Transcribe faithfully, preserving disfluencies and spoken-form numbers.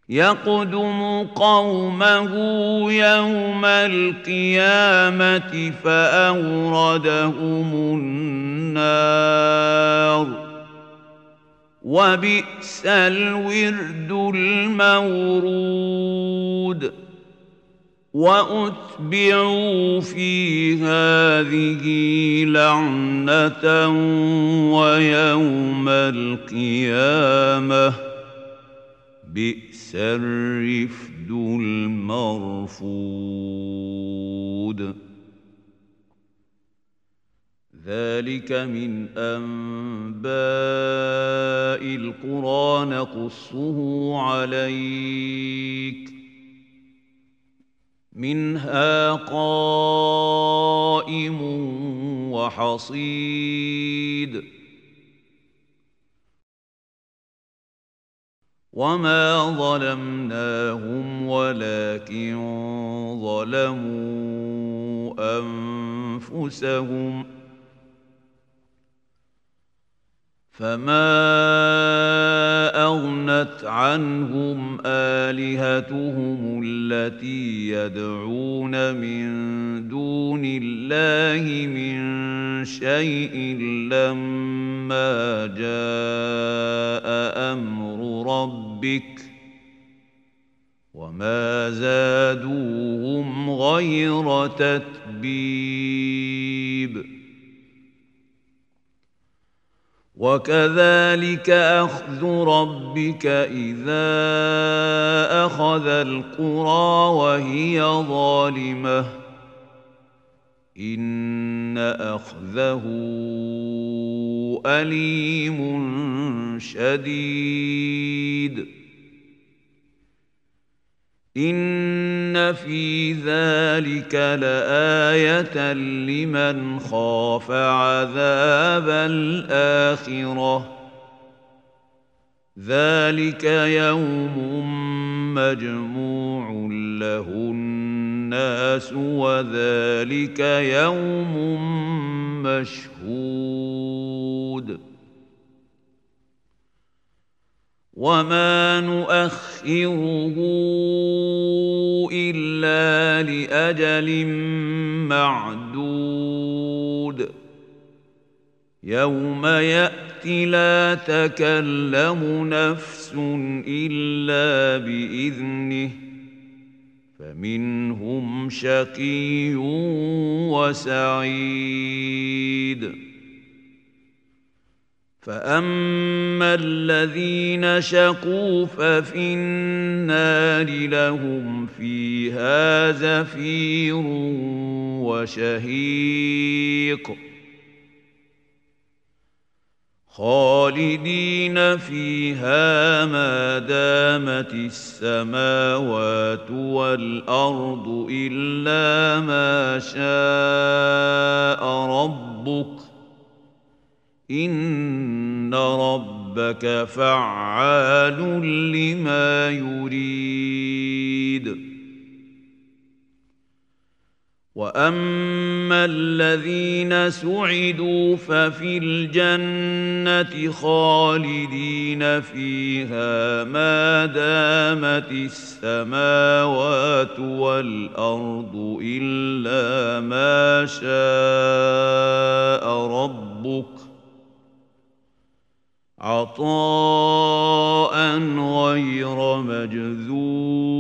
يقدم قومه يوم القيامة فأوردهم النار وبئس الورد المورود وأتبعوا في هذه لعنة ويوم القيامة بئس الرفد المرفود. ذلك من أنباء القرى نقصه عليك منها قائم وحصيد وما ظلمناهم ولكن ظلموا أنفسهم فما أغنت عنهم آلهتهم التي يدعون من دون الله من شيء لما جاء أمر ربك وما زادوهم غير تتبيب. وكذلك أخذ ربك إذا أخذ القرى وهي ظالمة إن أخذه أليم شديد. إن في ذلك لآية لمن خاف عذاب الآخرة ذلك يوم مجموع له الناس وذلك يوم مشهود وما نؤخره إلا لأجل معدود يوم يأتي لا تكلم نفس إلا بإذنه فمنهم شقي وسعيد. فأما الذين شقوا ففي النار لهم فيها زفير وشهيق خالدين فيها ما دامت السماوات والأرض إلا ما شاء ربك إن ربك فعال لما يريد. وأما الذين سعدوا ففي الجنة خالدين فيها ما دامت السماوات والأرض إلا ما شاء ربك عطاء غير مجذوذ